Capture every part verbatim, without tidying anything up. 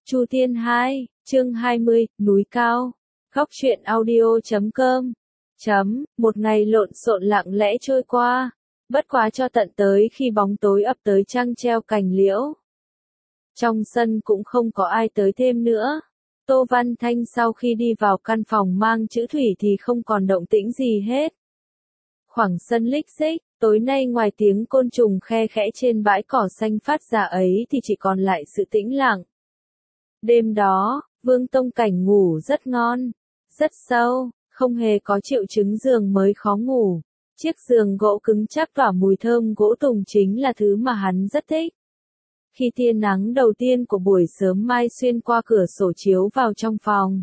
Chu Thiên hai, chương hai mươi, núi cao. Góc truyện audio chấm com. Chấm, một ngày lộn xộn lặng lẽ trôi qua, bất quá cho tận tới khi bóng tối ập tới trăng treo cành liễu. Trong sân cũng không có ai tới thêm nữa. Tô Văn Thanh sau khi đi vào căn phòng mang chữ thủy thì không còn động tĩnh gì hết. Khoảng sân lích xích, tối nay ngoài tiếng côn trùng khe khẽ trên bãi cỏ xanh phát ra ấy thì chỉ còn lại sự tĩnh lặng. Đêm đó, Vương Tông Cảnh ngủ rất ngon, rất sâu, không hề có triệu chứng giường mới khó ngủ. Chiếc giường gỗ cứng chắc tỏa mùi thơm gỗ tùng chính là thứ mà hắn rất thích. Khi tia nắng đầu tiên của buổi sớm mai xuyên qua cửa sổ chiếu vào trong phòng,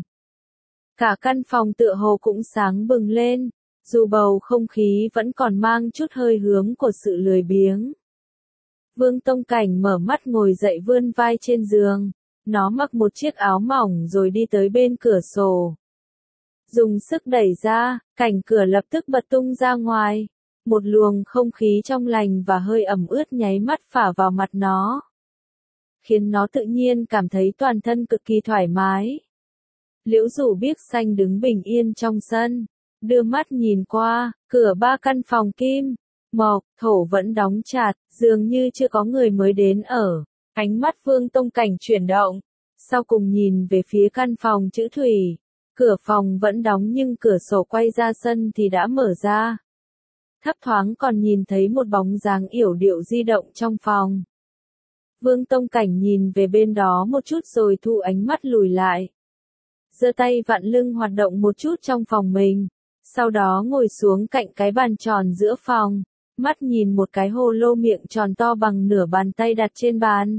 cả căn phòng tựa hồ cũng sáng bừng lên, dù bầu không khí vẫn còn mang chút hơi hướng của sự lười biếng. Vương Tông Cảnh mở mắt ngồi dậy vươn vai trên giường. Nó mặc một chiếc áo mỏng rồi đi tới bên cửa sổ. Dùng sức đẩy ra, cảnh cửa lập tức bật tung ra ngoài. Một luồng không khí trong lành và hơi ẩm ướt nháy mắt phả vào mặt nó, khiến nó tự nhiên cảm thấy toàn thân cực kỳ thoải mái. Liễu Dụ biếc xanh đứng bình yên trong sân, đưa mắt nhìn qua, cửa ba căn phòng kim, mộc, thổ vẫn đóng chặt, dường như chưa có người mới đến ở. Ánh mắt Vương Tông Cảnh chuyển động, sau cùng nhìn về phía căn phòng chữ thủy. Cửa phòng vẫn đóng nhưng cửa sổ quay ra sân thì đã mở ra. Thấp thoáng còn nhìn thấy một bóng dáng yểu điệu di động trong phòng. Vương Tông Cảnh nhìn về bên đó một chút rồi thu ánh mắt lùi lại. Giơ tay vặn lưng hoạt động một chút trong phòng mình, sau đó ngồi xuống cạnh cái bàn tròn giữa phòng. Mắt nhìn một cái hồ lô miệng tròn to bằng nửa bàn tay đặt trên bàn.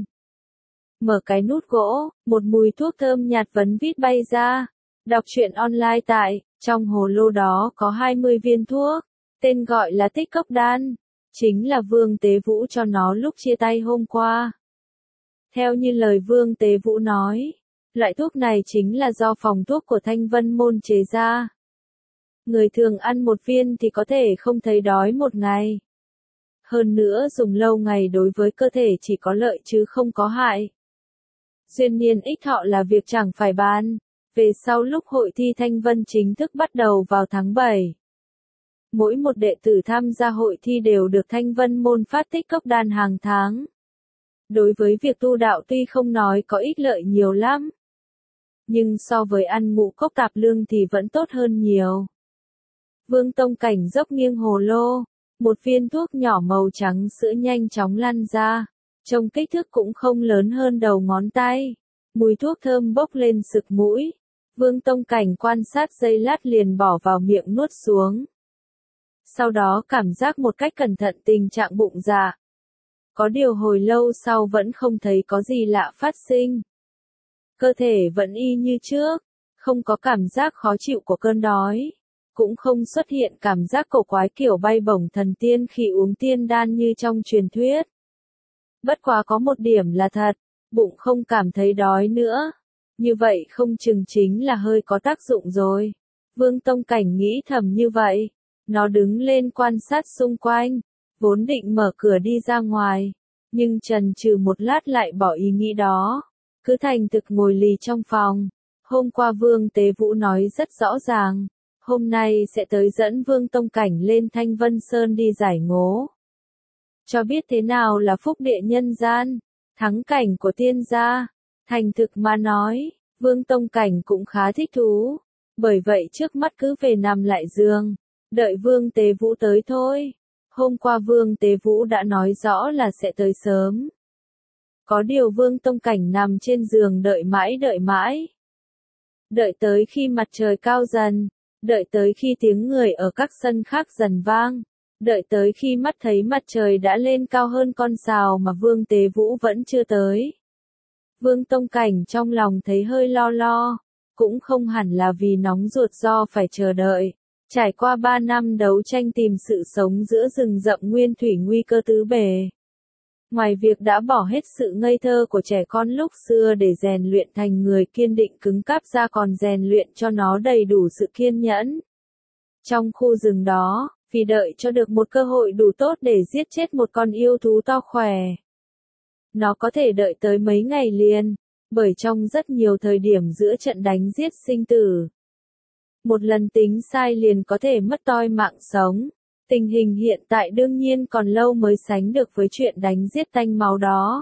Mở cái nút gỗ, một mùi thuốc thơm nhạt vấn vít bay ra. Đọc truyện online tại, trong hồ lô đó có hai mươi viên thuốc, tên gọi là Tích Cốc Đan, chính là Vương Tế Vũ cho nó lúc chia tay hôm qua. Theo như lời Vương Tế Vũ nói, loại thuốc này chính là do phòng thuốc của Thanh Vân Môn chế ra. Người thường ăn một viên thì có thể không thấy đói một ngày. Hơn nữa dùng lâu ngày đối với cơ thể chỉ có lợi chứ không có hại. Duyên niên ích thọ là việc chẳng phải bàn. Về sau lúc hội thi Thanh Vân chính thức bắt đầu vào tháng bảy. Mỗi một đệ tử tham gia hội thi đều được Thanh Vân Môn phát tích cốc đan hàng tháng. Đối với việc tu đạo tuy không nói có ích lợi nhiều lắm, nhưng so với ăn ngũ cốc tạp lương thì vẫn tốt hơn nhiều. Vương Tông Cảnh dốc nghiêng hồ lô. Một viên thuốc nhỏ màu trắng sữa nhanh chóng lăn ra, trông kích thước cũng không lớn hơn đầu ngón tay. Mùi thuốc thơm bốc lên sực mũi. Vương Tông Cảnh quan sát giây lát liền bỏ vào miệng nuốt xuống. Sau đó cảm giác một cách cẩn thận tình trạng bụng dạ. Có điều hồi lâu sau vẫn không thấy có gì lạ phát sinh. Cơ thể vẫn y như trước, không có cảm giác khó chịu của cơn đói. Cũng không xuất hiện cảm giác cổ quái kiểu bay bổng thần tiên khi uống tiên đan như trong truyền thuyết. Bất quá có một điểm là thật, bụng không cảm thấy đói nữa. Như vậy không chừng chính là hơi có tác dụng rồi. Vương Tông Cảnh nghĩ thầm như vậy. Nó đứng lên quan sát xung quanh, vốn định mở cửa đi ra ngoài, nhưng chần chừ một lát lại bỏ ý nghĩ đó. Cứ thành thực ngồi lì trong phòng. Hôm qua Vương Tế Vũ nói rất rõ ràng. Hôm nay sẽ tới dẫn Vương Tông Cảnh lên Thanh Vân Sơn đi giải ngố. Cho biết thế nào là phúc địa nhân gian, thắng cảnh của tiên gia. Thành thực mà nói, Vương Tông Cảnh cũng khá thích thú. Bởi vậy trước mắt cứ về nằm lại giường, đợi Vương Tế Vũ tới thôi. Hôm qua Vương Tế Vũ đã nói rõ là sẽ tới sớm. Có điều Vương Tông Cảnh nằm trên giường đợi mãi đợi mãi. Đợi tới khi mặt trời cao dần. Đợi tới khi tiếng người ở các sân khác dần vang, đợi tới khi mắt thấy mặt trời đã lên cao hơn con sào mà Vương Tế Vũ vẫn chưa tới. Vương Tông Cảnh trong lòng thấy hơi lo lo, cũng không hẳn là vì nóng ruột do phải chờ đợi. Trải qua ba năm đấu tranh tìm sự sống giữa rừng rậm nguyên thủy nguy cơ tứ bề. Ngoài việc đã bỏ hết sự ngây thơ của trẻ con lúc xưa để rèn luyện thành người kiên định cứng cáp ra còn rèn luyện cho nó đầy đủ sự kiên nhẫn. Trong khu rừng đó, vì đợi cho được một cơ hội đủ tốt để giết chết một con yêu thú to khỏe. Nó có thể đợi tới mấy ngày liền, Bởi trong rất nhiều thời điểm giữa trận đánh giết sinh tử, một lần tính sai liền có thể mất toi mạng sống. Tình hình hiện tại đương nhiên còn lâu mới sánh được với chuyện đánh giết tanh máu đó.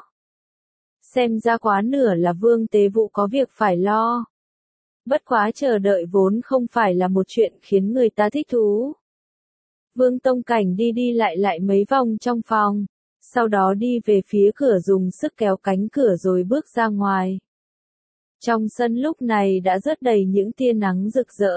Xem ra quá nửa là Vương Tế Vũ có việc phải lo. Bất quá chờ đợi vốn không phải là một chuyện khiến người ta thích thú. Vương Tông Cảnh đi đi lại lại mấy vòng trong phòng, sau đó đi về phía cửa dùng sức kéo cánh cửa rồi bước ra ngoài. Trong sân lúc này đã rớt đầy những tia nắng rực rỡ.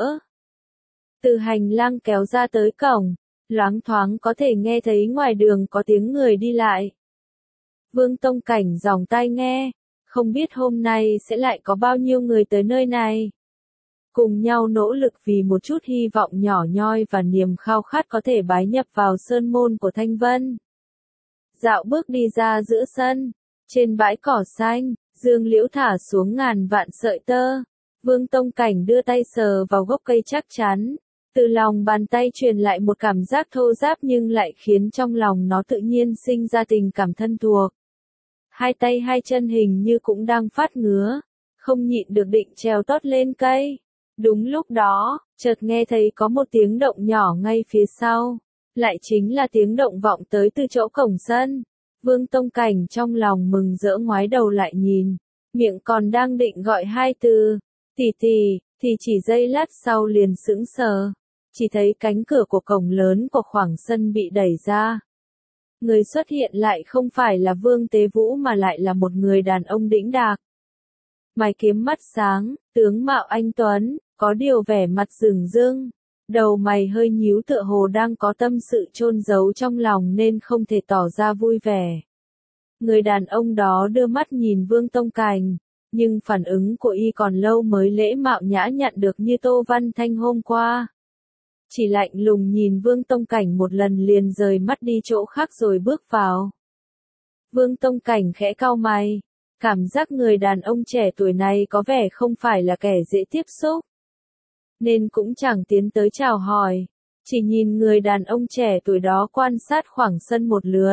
Từ hành lang kéo ra tới cổng, loáng thoáng có thể nghe thấy ngoài đường có tiếng người đi lại. Vương Tông Cảnh giòng tai nghe, không biết hôm nay sẽ lại có bao nhiêu người tới nơi này. Cùng nhau nỗ lực vì một chút hy vọng nhỏ nhoi và niềm khao khát có thể bái nhập vào sơn môn của Thanh Vân. Dạo bước đi ra giữa sân, trên bãi cỏ xanh, dương liễu thả xuống ngàn vạn sợi tơ. Vương Tông Cảnh đưa tay sờ vào gốc cây chắc chắn. Từ lòng bàn tay truyền lại một cảm giác thô ráp nhưng lại khiến trong lòng nó tự nhiên sinh ra tình cảm thân thuộc. Hai tay hai chân hình như cũng đang phát ngứa, không nhịn được định trèo tót lên cây. Đúng lúc đó, chợt nghe thấy có một tiếng động nhỏ ngay phía sau, lại chính là tiếng động vọng tới từ chỗ cổng sân. Vương Tông Cảnh trong lòng mừng rỡ ngoái đầu lại nhìn, miệng còn đang định gọi hai từ, tỷ tỷ, thì chỉ giây lát sau liền sững sờ. Chỉ thấy cánh cửa của cổng lớn của khoảng sân bị đẩy ra. Người xuất hiện lại không phải là Vương Tế Vũ mà lại là một người đàn ông đĩnh đạc. Mày kiếm mắt sáng, tướng mạo anh tuấn, có điều vẻ mặt rừng rưng. Đầu mày hơi nhíu tựa hồ đang có tâm sự chôn giấu trong lòng nên không thể tỏ ra vui vẻ. Người đàn ông đó đưa mắt nhìn Vương Tông Cảnh, nhưng phản ứng của y còn lâu mới lễ mạo nhã nhặn được như Tô Văn Thanh hôm qua. Chỉ lạnh lùng nhìn Vương Tông Cảnh một lần liền rời mắt đi chỗ khác rồi bước vào. Vương Tông Cảnh khẽ cau mày, cảm giác người đàn ông trẻ tuổi này có vẻ không phải là kẻ dễ tiếp xúc. Nên cũng chẳng tiến tới chào hỏi, chỉ nhìn người đàn ông trẻ tuổi đó quan sát khoảng sân một lượt.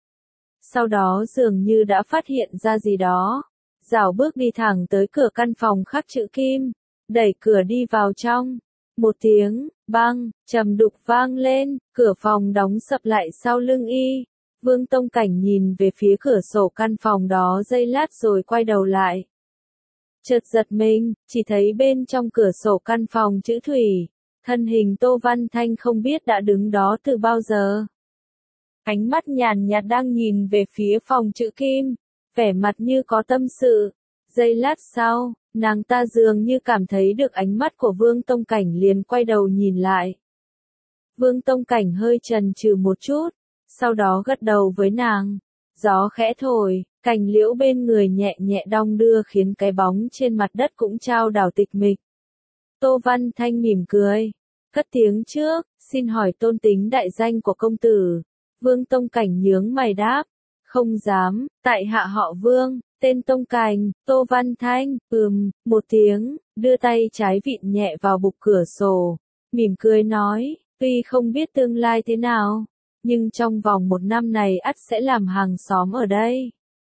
Sau đó dường như đã phát hiện ra gì đó, rảo bước đi thẳng tới cửa căn phòng khắc chữ kim, đẩy cửa đi vào trong. Một tiếng, bang, trầm đục vang lên, cửa phòng đóng sập lại sau lưng y. Vương Tông Cảnh nhìn về phía cửa sổ căn phòng đó giây lát rồi quay đầu lại. Chợt giật mình, chỉ thấy bên trong cửa sổ căn phòng chữ thủy, thân hình Tô Văn Thanh không biết đã đứng đó từ bao giờ. Ánh mắt nhàn nhạt đang nhìn về phía phòng chữ kim, vẻ mặt như có tâm sự. Giây lát sau, nàng ta dường như cảm thấy được ánh mắt của Vương Tông Cảnh liền quay đầu nhìn lại. Vương Tông Cảnh hơi chần chừ một chút, sau đó gật đầu với nàng. Gió khẽ thổi, cành liễu bên người nhẹ nhẹ đong đưa khiến cái bóng trên mặt đất cũng chao đảo tịch mịch. Tô Văn Thanh mỉm cười, cất tiếng trước, xin hỏi tôn tính đại danh của công tử. Vương Tông Cảnh nhướng mày đáp, không dám, tại hạ họ Vương. Tên Tông Cảnh, Tô Văn Thanh, ừm, một tiếng, đưa tay trái vịn nhẹ vào bục cửa sổ, mỉm cười nói, tuy không biết tương lai thế nào, nhưng trong vòng một năm này ắt sẽ làm hàng xóm ở đây.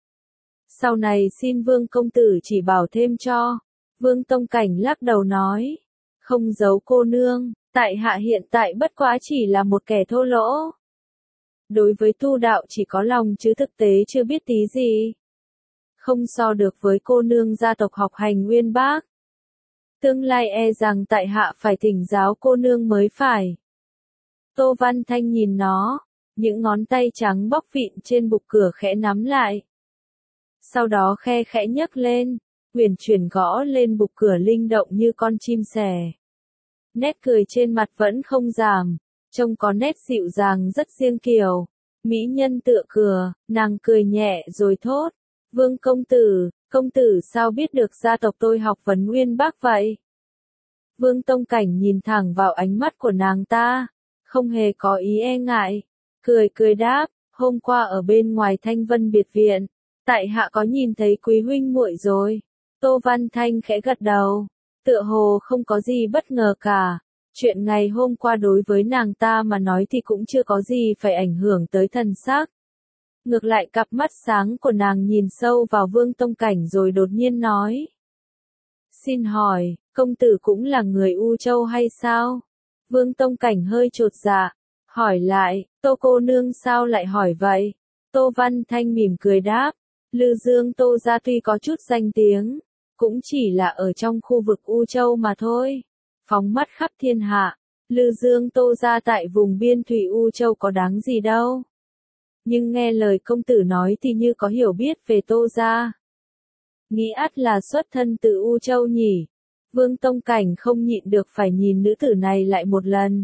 Sau này xin Vương công tử chỉ bảo thêm cho. Vương Tông Cảnh lắc đầu nói, không giấu cô nương, tại hạ hiện tại bất quá chỉ là một kẻ thô lỗ. Đối với tu đạo chỉ có lòng chứ thực tế chưa biết tí gì. Không so được với cô nương gia tộc học hành uyên bác. Tương lai e rằng tại hạ phải thỉnh giáo cô nương mới phải. Tô Văn Thanh nhìn nó, những ngón tay trắng bóc vịn trên bục cửa khẽ nắm lại. Sau đó khe khẽ nhấc lên, huyền chuyển gõ lên bục cửa linh động như con chim sẻ. Nét cười trên mặt vẫn không giảm, trông có nét dịu dàng rất riêng kiểu. Mỹ nhân tựa cửa, nàng cười nhẹ rồi thốt. Vương công tử, công tử sao biết được gia tộc tôi học vấn uyên bác vậy? Vương Tông Cảnh nhìn thẳng vào ánh mắt của nàng ta, không hề có ý e ngại, cười cười đáp, hôm qua ở bên ngoài Thanh Vân biệt viện, tại hạ có nhìn thấy quý huynh muội rồi. Tô Văn Thanh khẽ gật đầu, tựa hồ không có gì bất ngờ cả, chuyện ngày hôm qua đối với nàng ta mà nói thì cũng chưa có gì phải ảnh hưởng tới thần sắc. Ngược lại cặp mắt sáng của nàng nhìn sâu vào Vương Tông Cảnh rồi đột nhiên nói. Xin hỏi, công tử cũng là người U Châu hay sao? Vương Tông Cảnh hơi chột dạ, hỏi lại, Tô cô nương sao lại hỏi vậy? Tô Văn Thanh mỉm cười đáp, Lư Dương Tô gia tuy có chút danh tiếng, cũng chỉ là ở trong khu vực U Châu mà thôi. Phóng mắt khắp thiên hạ, Lư Dương Tô gia tại vùng biên thủy U Châu có đáng gì đâu. Nhưng nghe lời công tử nói thì như có hiểu biết về Tô gia. Nghĩ ắt là xuất thân từ U Châu nhỉ. Vương Tông Cảnh không nhịn được phải nhìn nữ tử này lại một lần.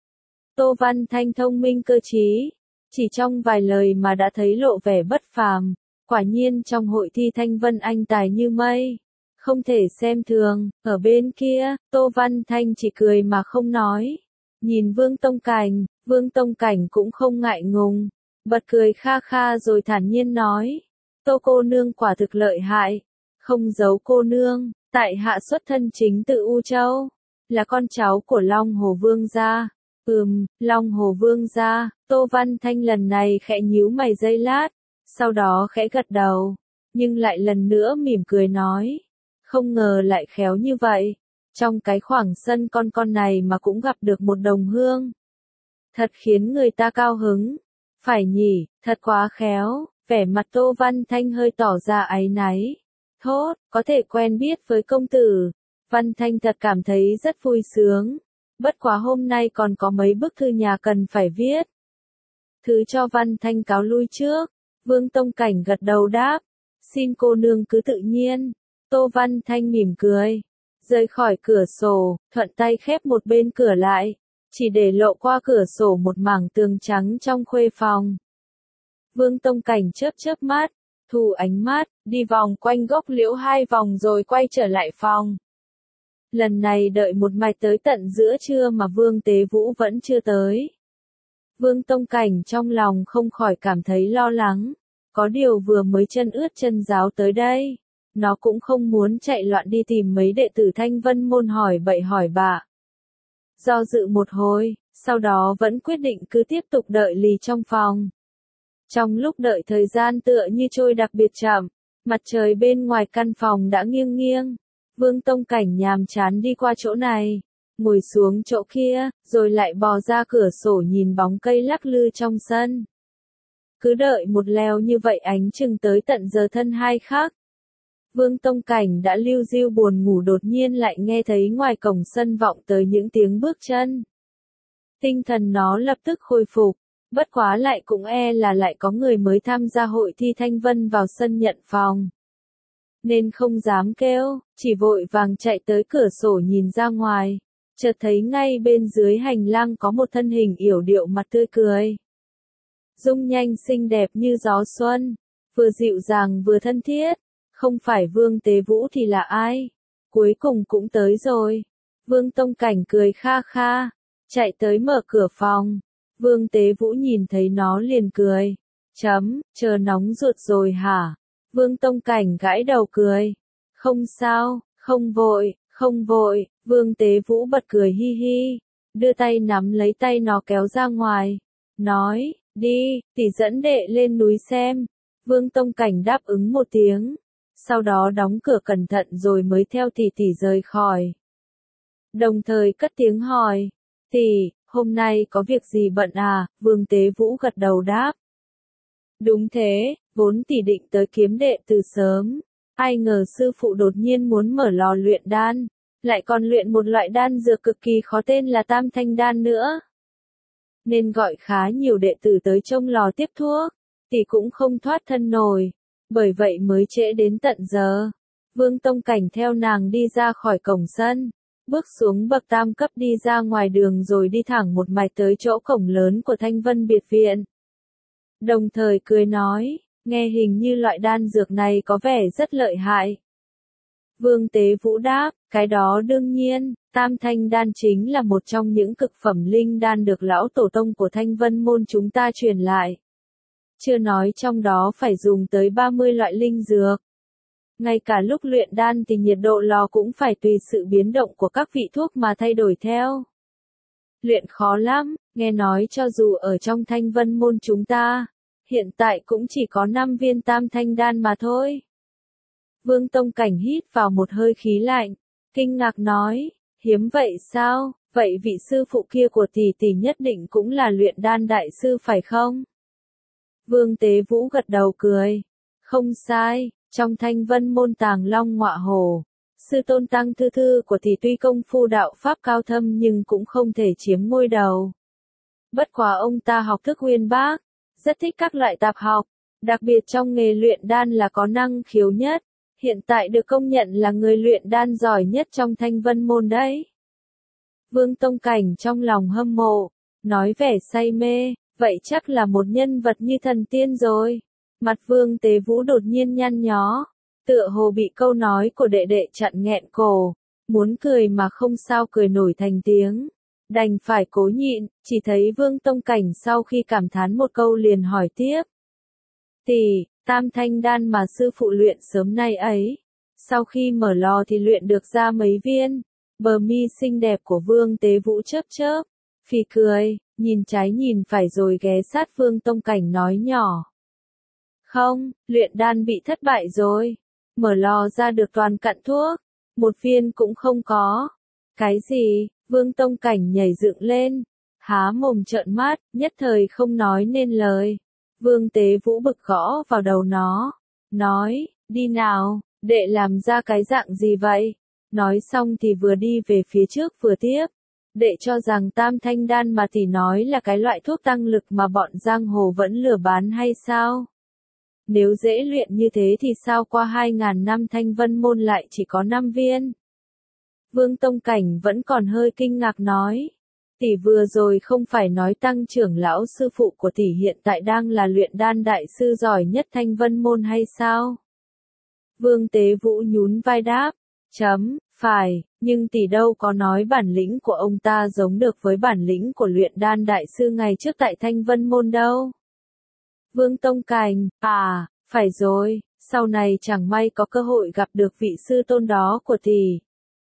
Tô Văn Thanh thông minh cơ trí, chỉ trong vài lời mà đã thấy lộ vẻ bất phàm. Quả nhiên trong hội thi Thanh Vân anh tài như mây, không thể xem thường. Ở bên kia, Tô Văn Thanh chỉ cười mà không nói. Nhìn Vương Tông Cảnh, Vương Tông Cảnh cũng không ngại ngùng, bật cười kha kha rồi thản nhiên nói. Tô cô nương quả thực lợi hại, không giấu cô nương, tại hạ xuất thân chính từ U Châu, là con cháu của Long Hồ Vương gia. Ừm, Long Hồ Vương gia. Tô Văn Thanh lần này khẽ nhíu mày giây lát, sau đó khẽ gật đầu, nhưng lại lần nữa mỉm cười nói. Không ngờ lại khéo như vậy, trong cái khoảng sân con con này mà cũng gặp được một đồng hương. Thật khiến người ta cao hứng. Phải nhỉ, thật quá khéo. Vẻ mặt Tô Văn Thanh hơi tỏ ra áy náy. Thốt, có thể quen biết với công tử. Văn Thanh thật cảm thấy rất vui sướng. Bất quá hôm nay còn có mấy bức thư nhà cần phải viết. Thứ cho Văn Thanh cáo lui trước. Vương Tông Cảnh gật đầu đáp. Xin cô nương cứ tự nhiên. Tô Văn Thanh mỉm cười. Rời khỏi cửa sổ, thuận tay khép một bên cửa lại. Chỉ để lộ qua cửa sổ một mảng tường trắng trong khuê phòng. Vương Tông Cảnh chớp chớp mắt, thu ánh mắt, đi vòng quanh gốc liễu hai vòng rồi quay trở lại phòng. Lần này đợi một mạch tới tận giữa trưa mà Vương Tế Vũ vẫn chưa tới. Vương Tông Cảnh trong lòng không khỏi cảm thấy lo lắng, có điều vừa mới chân ướt chân ráo tới đây, nó cũng không muốn chạy loạn đi tìm mấy đệ tử Thanh Vân môn hỏi bậy hỏi bạ. Do dự một hồi, sau đó vẫn quyết định cứ tiếp tục đợi lì trong phòng. Trong lúc đợi thời gian tựa như trôi đặc biệt chậm, mặt trời bên ngoài căn phòng đã nghiêng nghiêng. Vương Tông Cảnh nhàm chán đi qua chỗ này, ngồi xuống chỗ kia, rồi lại bò ra cửa sổ nhìn bóng cây lắc lư trong sân. Cứ đợi một lèo như vậy ánh chừng tới tận giờ thân hai khắc. Vương Tông Cảnh đã liu riu buồn ngủ đột nhiên lại nghe thấy ngoài cổng sân vọng tới những tiếng bước chân. Tinh thần nó lập tức khôi phục, bất quá lại cũng e là lại có người mới tham gia hội thi Thanh Vân vào sân nhận phòng. Nên không dám kêu, chỉ vội vàng chạy tới cửa sổ nhìn ra ngoài, chợt thấy ngay bên dưới hành lang có một thân hình yểu điệu mặt tươi cười. Dung nhanh xinh đẹp như gió xuân, vừa dịu dàng vừa thân thiết. Không phải Vương Tế Vũ thì là ai? Cuối cùng cũng tới rồi. Vương Tông Cảnh cười kha kha, chạy tới mở cửa phòng. Vương Tế Vũ nhìn thấy nó liền cười. Chấm, chờ nóng ruột rồi hả? Vương Tông Cảnh gãi đầu cười. Không sao, không vội, không vội. Vương Tế Vũ bật cười hi hi, đưa tay nắm lấy tay nó kéo ra ngoài. Nói, đi, tỷ dẫn đệ lên núi xem. Vương Tông Cảnh đáp ứng một tiếng. Sau đó đóng cửa cẩn thận rồi mới theo tỷ tỷ rời khỏi. Đồng thời cất tiếng hỏi, tỷ, hôm nay có việc gì bận à? Vương Tế Vũ gật đầu đáp. Đúng thế, vốn tỷ định tới kiếm đệ từ sớm, ai ngờ sư phụ đột nhiên muốn mở lò luyện đan, lại còn luyện một loại đan dược cực kỳ khó tên là Tam Thanh đan nữa. Nên gọi khá nhiều đệ tử tới trông lò tiếp thuốc, tỷ cũng không thoát thân nổi. Bởi vậy mới trễ đến tận giờ. Vương Tông Cảnh theo nàng đi ra khỏi cổng sân, bước xuống bậc tam cấp đi ra ngoài đường rồi đi thẳng một mạch tới chỗ cổng lớn của Thanh Vân Biệt Viện. Đồng thời cười nói, nghe hình như loại đan dược này có vẻ rất lợi hại. Vương Tế Vũ đáp, cái đó đương nhiên, Tam Thanh đan chính là một trong những cực phẩm linh đan được lão tổ tông của Thanh Vân môn chúng ta truyền lại. Chưa nói trong đó phải dùng tới ba mươi loại linh dược. Ngay cả lúc luyện đan thì nhiệt độ lò cũng phải tùy sự biến động của các vị thuốc mà thay đổi theo. Luyện khó lắm, nghe nói cho dù ở trong Thanh Vân môn chúng ta, hiện tại cũng chỉ có năm viên tam thanh đan mà thôi. Vương Tông Cảnh hít vào một hơi khí lạnh, kinh ngạc nói, hiếm vậy sao, vậy vị sư phụ kia của tỷ tỷ nhất định cũng là luyện đan đại sư phải không? Vương Tế Vũ gật đầu cười, không sai, trong Thanh Vân môn Tàng Long Ngọa Hổ, sư tôn Tăng Thư Thư của tỷ tuy công phu đạo pháp cao thâm nhưng cũng không thể chiếm ngôi đầu. Bất quá ông ta học thức uyên bác, rất thích các loại tạp học, đặc biệt trong nghề luyện đan là có năng khiếu nhất, hiện tại được công nhận là người luyện đan giỏi nhất trong Thanh Vân môn đấy. Vương Tông Cảnh trong lòng hâm mộ, nói vẻ say mê, vậy chắc là một nhân vật như thần tiên rồi. Mặt Vương Tế Vũ đột nhiên nhăn nhó, tựa hồ bị câu nói của đệ đệ chặn nghẹn cổ, muốn cười mà không sao cười nổi thành tiếng, đành phải cố nhịn, chỉ thấy Vương Tông Cảnh sau khi cảm thán một câu liền hỏi tiếp. Tỷ, tam thanh đan mà sư phụ luyện sớm nay ấy, sau khi mở lò thì luyện được ra mấy viên? Bờ mi xinh đẹp của Vương Tế Vũ chớp chớp, phì cười, nhìn trái nhìn phải rồi ghé sát Vương Tông Cảnh nói nhỏ. Không, luyện đan bị thất bại rồi, mở lò ra được toàn cặn thuốc, một viên cũng không có. Cái gì? Vương Tông Cảnh nhảy dựng lên, há mồm trợn mắt, nhất thời không nói nên lời. Vương Tế Vũ bực gõ vào đầu nó, nói, đi nào, đệ làm ra cái dạng gì vậy? Nói xong thì vừa đi về phía trước vừa tiếp. Đệ cho rằng tam thanh đan mà tỷ nói là cái loại thuốc tăng lực mà bọn giang hồ vẫn lừa bán hay sao? Nếu dễ luyện như thế thì sao qua hai ngàn năm Thanh Vân môn lại chỉ có năm viên? Vương Tông Cảnh vẫn còn hơi kinh ngạc nói. Tỷ vừa rồi không phải nói Tăng trưởng lão sư phụ của tỷ hiện tại đang là luyện đan đại sư giỏi nhất Thanh Vân môn hay sao? Vương Tế Vũ nhún vai đáp. Chấm, phải, nhưng tỷ đâu có nói bản lĩnh của ông ta giống được với bản lĩnh của luyện đan đại sư ngày trước tại Thanh Vân môn đâu. Vương Tông Cảnh, à, phải rồi, sau này chẳng may có cơ hội gặp được vị sư tôn đó của tỷ.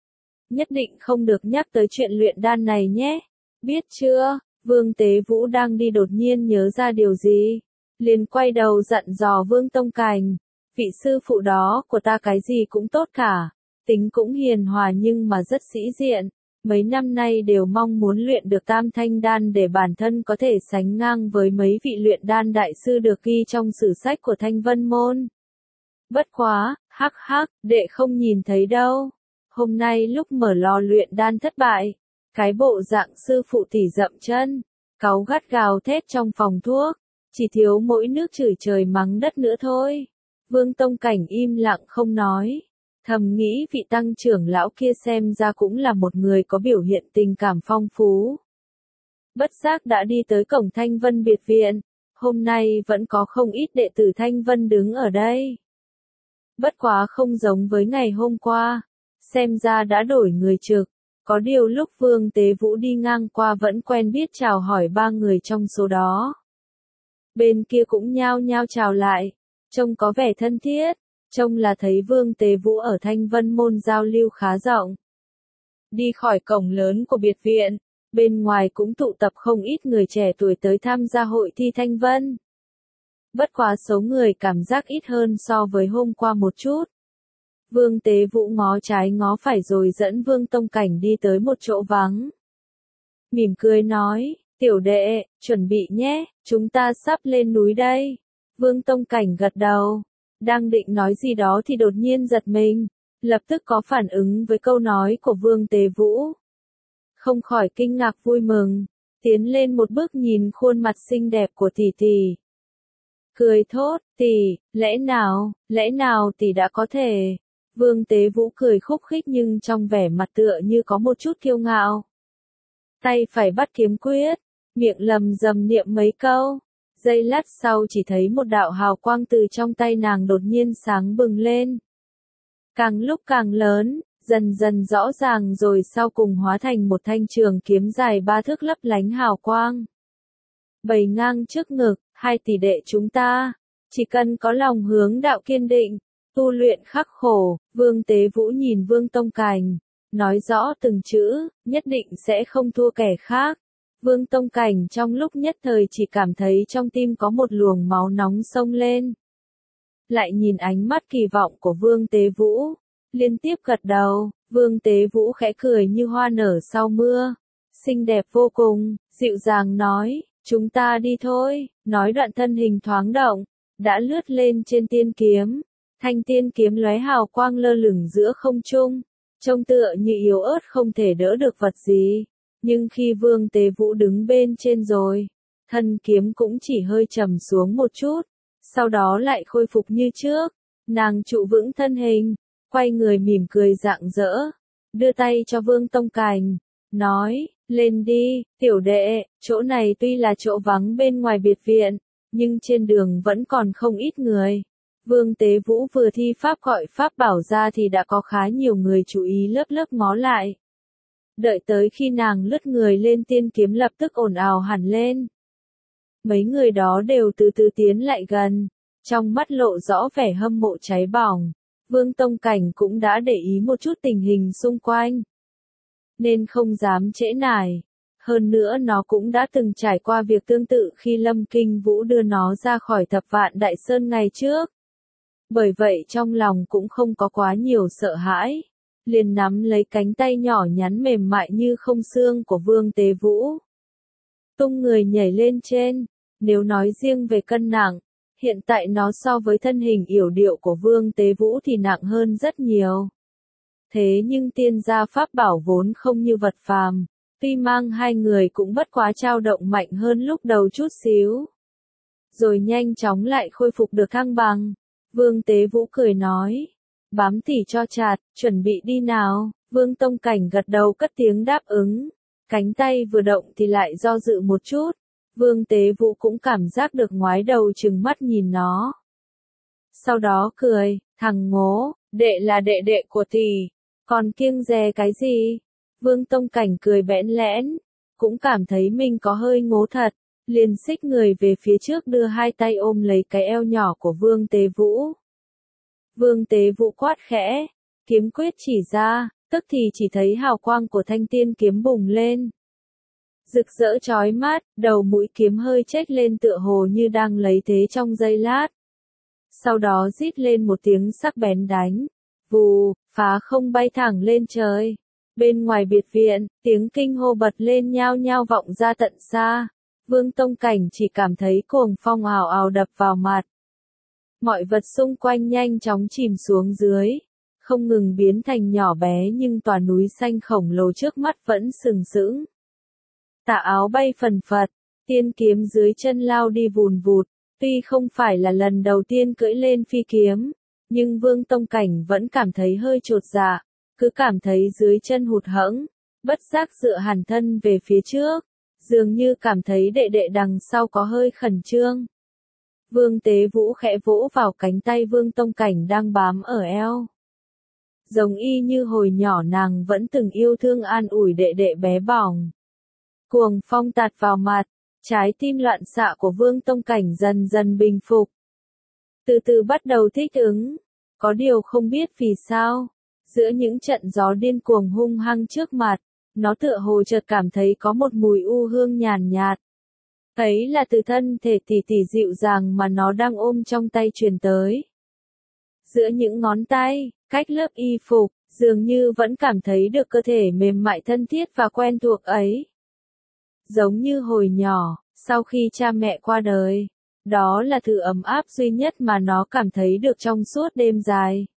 Nhất định không được nhắc tới chuyện luyện đan này nhé, biết chưa? Vương Tế Vũ đang đi đột nhiên nhớ ra điều gì, liền quay đầu dặn dò Vương Tông Cảnh, vị sư phụ đó của ta cái gì cũng tốt cả. Tính cũng hiền hòa nhưng mà rất sĩ diện, mấy năm nay đều mong muốn luyện được tam thanh đan để bản thân có thể sánh ngang với mấy vị luyện đan đại sư được ghi trong sử sách của Thanh Vân môn. Bất quá, hắc hắc, đệ không nhìn thấy đâu. Hôm nay lúc mở lò luyện đan thất bại, cái bộ dạng sư phụ tỉ dậm chân, cáu gắt gào thét trong phòng thuốc, chỉ thiếu mỗi nước chửi trời mắng đất nữa thôi. Vương Tông Cảnh im lặng không nói. Thầm nghĩ vị tăng trưởng lão kia xem ra cũng là một người có biểu hiện tình cảm phong phú. Bất giác đã đi tới cổng Thanh Vân biệt viện, hôm nay vẫn có không ít đệ tử Thanh Vân đứng ở đây. Bất quá không giống với ngày hôm qua, xem ra đã đổi người trực, có điều lúc Vương Tế Vũ đi ngang qua vẫn quen biết chào hỏi ba người trong số đó. Bên kia cũng nhao nhao chào lại, trông có vẻ thân thiết. Trông là thấy Vương Tế Vũ ở Thanh Vân môn giao lưu khá rộng. Đi khỏi cổng lớn của biệt viện, bên ngoài cũng tụ tập không ít người trẻ tuổi tới tham gia hội thi Thanh Vân. Bất quá số người cảm giác ít hơn so với hôm qua một chút. Vương Tế Vũ ngó trái ngó phải rồi dẫn Vương Tông Cảnh đi tới một chỗ vắng. Mỉm cười nói, tiểu đệ, chuẩn bị nhé, chúng ta sắp lên núi đây. Vương Tông Cảnh gật đầu. Đang định nói gì đó thì đột nhiên giật mình, lập tức có phản ứng với câu nói của Vương Tế Vũ. Không khỏi kinh ngạc vui mừng, tiến lên một bước nhìn khuôn mặt xinh đẹp của tỷ tỷ. Cười thốt, tỷ, lẽ nào, lẽ nào tỷ đã có thể. Vương Tế Vũ cười khúc khích nhưng trong vẻ mặt tựa như có một chút kiêu ngạo. Tay phải bắt kiếm quyết, miệng lầm rầm niệm mấy câu. Giây lát sau chỉ thấy một đạo hào quang từ trong tay nàng đột nhiên sáng bừng lên. Càng lúc càng lớn, dần dần rõ ràng rồi sau cùng hóa thành một thanh trường kiếm dài ba thước lấp lánh hào quang. Bày ngang trước ngực, hai tỷ đệ chúng ta, chỉ cần có lòng hướng đạo kiên định, tu luyện khắc khổ, Vương Tế Vũ nhìn Vương Tông Cảnh, nói rõ từng chữ, nhất định sẽ không thua kẻ khác. Vương Tông Cảnh trong lúc nhất thời chỉ cảm thấy trong tim có một luồng máu nóng xông lên. Lại nhìn ánh mắt kỳ vọng của Vương Tế Vũ, liên tiếp gật đầu, Vương Tế Vũ khẽ cười như hoa nở sau mưa, xinh đẹp vô cùng, dịu dàng nói, chúng ta đi thôi, nói đoạn thân hình thoáng động, đã lướt lên trên tiên kiếm, thanh tiên kiếm lóe hào quang lơ lửng giữa không trung, trông tựa như yếu ớt không thể đỡ được vật gì, nhưng khi Vương Tế Vũ đứng bên trên rồi, thân kiếm cũng chỉ hơi trầm xuống một chút, sau đó lại khôi phục như trước, nàng trụ vững thân hình, quay người mỉm cười rạng rỡ, đưa tay cho Vương Tông Cảnh, nói, lên đi, tiểu đệ, chỗ này tuy là chỗ vắng bên ngoài biệt viện, nhưng trên đường vẫn còn không ít người. Vương Tế Vũ vừa thi pháp gọi pháp bảo ra thì đã có khá nhiều người chú ý lớp lớp ngó lại. Đợi tới khi nàng lướt người lên tiên kiếm lập tức ồn ào hẳn lên. Mấy người đó đều từ từ tiến lại gần, trong mắt lộ rõ vẻ hâm mộ cháy bỏng. Vương Tông Cảnh cũng đã để ý một chút tình hình xung quanh, nên không dám trễ nải. Hơn nữa nó cũng đã từng trải qua việc tương tự khi Lâm Kinh Vũ đưa nó ra khỏi Thập Vạn Đại Sơn ngày trước. Bởi vậy trong lòng cũng không có quá nhiều sợ hãi, liền nắm lấy cánh tay nhỏ nhắn mềm mại như không xương của Vương Tế Vũ. Tung người nhảy lên trên, nếu nói riêng về cân nặng, hiện tại nó so với thân hình yểu điệu của Vương Tế Vũ thì nặng hơn rất nhiều. Thế nhưng tiên gia pháp bảo vốn không như vật phàm, tuy mang hai người cũng bất quá dao động mạnh hơn lúc đầu chút xíu. Rồi nhanh chóng lại khôi phục được thăng bằng. Vương Tế Vũ cười nói, bám tỉ cho chặt, chuẩn bị đi nào. Vương Tông Cảnh gật đầu cất tiếng đáp ứng, cánh tay vừa động thì lại do dự một chút. Vương Tế Vũ cũng cảm giác được ngoái đầu trừng mắt nhìn nó. Sau đó cười, thằng ngố, đệ là đệ đệ của tỷ, còn kiêng dè cái gì? Vương Tông Cảnh cười bẽn lẽn, cũng cảm thấy mình có hơi ngố thật, liền xích người về phía trước đưa hai tay ôm lấy cái eo nhỏ của Vương Tế Vũ. Vương Tế Vũ quát khẽ, kiếm quyết chỉ ra, tức thì chỉ thấy hào quang của thanh tiên kiếm bùng lên. Rực rỡ chói mắt, đầu mũi kiếm hơi chếch lên tựa hồ như đang lấy thế trong giây lát. Sau đó rít lên một tiếng sắc bén đánh, vù, phá không bay thẳng lên trời. Bên ngoài biệt viện, tiếng kinh hô bật lên nhao nhao vọng ra tận xa. Vương Tông Cảnh chỉ cảm thấy cuồng phong ào ào đập vào mặt. Mọi vật xung quanh nhanh chóng chìm xuống dưới, không ngừng biến thành nhỏ bé nhưng tòa núi xanh khổng lồ trước mắt vẫn sừng sững. Tà áo bay phần phật, tiên kiếm dưới chân lao đi vùn vụt, tuy không phải là lần đầu tiên cưỡi lên phi kiếm, nhưng Vương Tông Cảnh vẫn cảm thấy hơi chột dạ, cứ cảm thấy dưới chân hụt hẫng, bất giác dựa hẳn thân về phía trước, dường như cảm thấy đệ đệ đằng sau có hơi khẩn trương. Vương Tế Vũ khẽ vỗ vào cánh tay Vương Tông Cảnh đang bám ở eo. Giống y như hồi nhỏ nàng vẫn từng yêu thương an ủi đệ đệ bé bỏng. Cuồng phong tạt vào mặt, trái tim loạn xạ của Vương Tông Cảnh dần dần bình phục. Từ từ bắt đầu thích ứng, có điều không biết vì sao, giữa những trận gió điên cuồng hung hăng trước mặt, nó tựa hồ chợt cảm thấy có một mùi u hương nhàn nhạt. Ấy là từ thân thể tỉ tỉ dịu dàng mà nó đang ôm trong tay truyền tới. Giữa những ngón tay, cách lớp y phục, dường như vẫn cảm thấy được cơ thể mềm mại thân thiết và quen thuộc ấy. Giống như hồi nhỏ, sau khi cha mẹ qua đời, đó là thứ ấm áp duy nhất mà nó cảm thấy được trong suốt đêm dài.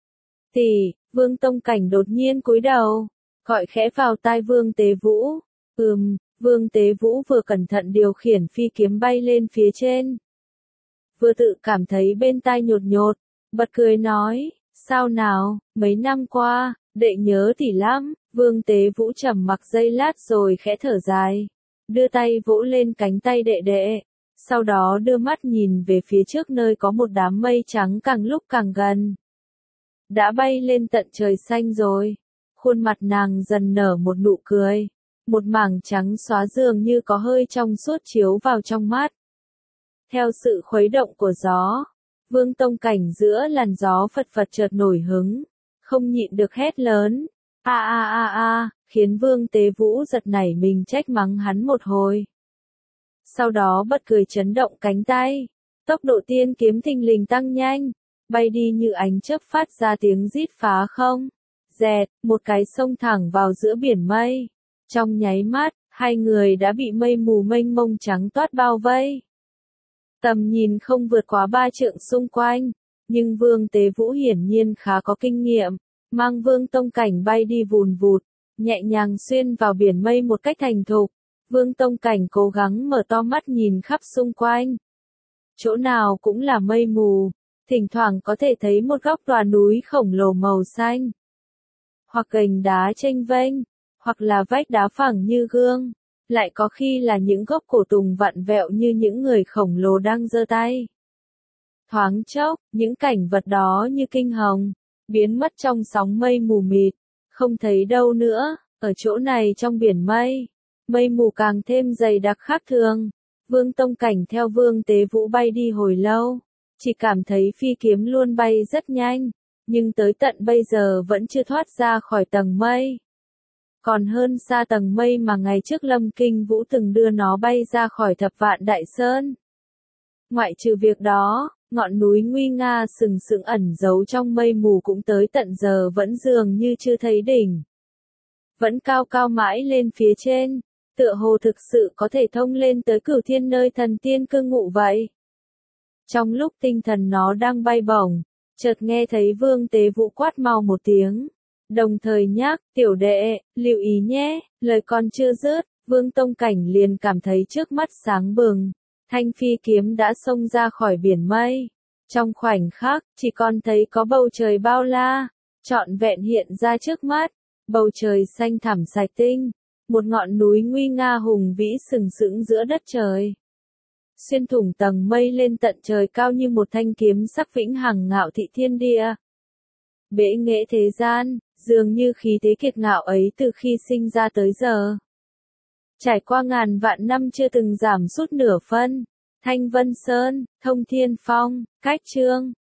Tỷ, Vương Tông Cảnh đột nhiên cúi đầu, gọi khẽ vào tai Vương Tế Vũ. Ừm, Vương Tế Vũ vừa cẩn thận điều khiển phi kiếm bay lên phía trên. Vừa tự cảm thấy bên tai nhột nhột, bật cười nói, sao nào, mấy năm qua, đệ nhớ tỷ lắm. Vương Tế Vũ trầm mặc giây lát rồi khẽ thở dài, đưa tay vỗ lên cánh tay đệ đệ, sau đó đưa mắt nhìn về phía trước nơi có một đám mây trắng càng lúc càng gần. Đã bay lên tận trời xanh rồi. Khuôn mặt nàng dần nở một nụ cười, một mảng trắng xóa dường như có hơi trong suốt chiếu vào trong mắt. Theo sự khuấy động của gió, Vương Tông Cảnh giữa làn gió phật phật chợt nổi hứng, không nhịn được hét lớn, A a a a, khiến Vương Tế Vũ giật nảy mình trách mắng hắn một hồi. Sau đó bật cười chấn động cánh tay, tốc độ tiên kiếm thình lình tăng nhanh, bay đi như ánh chớp phát ra tiếng rít phá không. Dẹt, một cái xông thẳng vào giữa biển mây. Trong nháy mắt, hai người đã bị mây mù mênh mông trắng toát bao vây. Tầm nhìn không vượt quá ba trượng xung quanh, nhưng Vương Tế Vũ hiển nhiên khá có kinh nghiệm, mang Vương Tông Cảnh bay đi vùn vụt, nhẹ nhàng xuyên vào biển mây một cách thành thục. Vương Tông Cảnh cố gắng mở to mắt nhìn khắp xung quanh. Chỗ nào cũng là mây mù, thỉnh thoảng có thể thấy một góc tòa núi khổng lồ màu xanh. Hoặc gành đá chênh vênh, hoặc là vách đá phẳng như gương, lại có khi là những gốc cổ tùng vặn vẹo như những người khổng lồ đang giơ tay. Thoáng chốc, những cảnh vật đó như kinh hồng, biến mất trong sóng mây mù mịt, không thấy đâu nữa. Ở chỗ này trong biển mây, mây mù càng thêm dày đặc khác thường. Vương Tông Cảnh theo Vương Tế Vũ bay đi hồi lâu, chỉ cảm thấy phi kiếm luôn bay rất nhanh, nhưng tới tận bây giờ vẫn chưa thoát ra khỏi tầng mây. Còn hơn xa tầng mây mà ngày trước Lâm Kinh Vũ từng đưa nó bay ra khỏi Thập Vạn Đại Sơn. Ngoại trừ việc đó, ngọn núi nguy nga sừng sững ẩn giấu trong mây mù cũng tới tận giờ vẫn dường như chưa thấy đỉnh. Vẫn cao cao mãi lên phía trên, tựa hồ thực sự có thể thông lên tới Cửu Thiên nơi thần tiên cư ngụ vậy. Trong lúc tinh thần nó đang bay bổng, chợt nghe thấy Vương Tế Vũ quát mau một tiếng, đồng thời nhắc, tiểu đệ, lưu ý nhé, lời còn chưa dứt, Vương Tông Cảnh liền cảm thấy trước mắt sáng bừng, thanh phi kiếm đã xông ra khỏi biển mây. Trong khoảnh khắc, chỉ còn thấy có bầu trời bao la, trọn vẹn hiện ra trước mắt, bầu trời xanh thẳm sạch tinh, một ngọn núi nguy nga hùng vĩ sừng sững giữa đất trời. Xuyên thủng tầng mây lên tận trời cao như một thanh kiếm sắc vĩnh hằng ngạo thị thiên địa. Bệ nghệ thế gian, dường như khí thế kiệt ngạo ấy từ khi sinh ra tới giờ. Trải qua ngàn vạn năm chưa từng giảm sút nửa phân. Thanh Vân Sơn, Thông Thiên Phong, Cách Trương,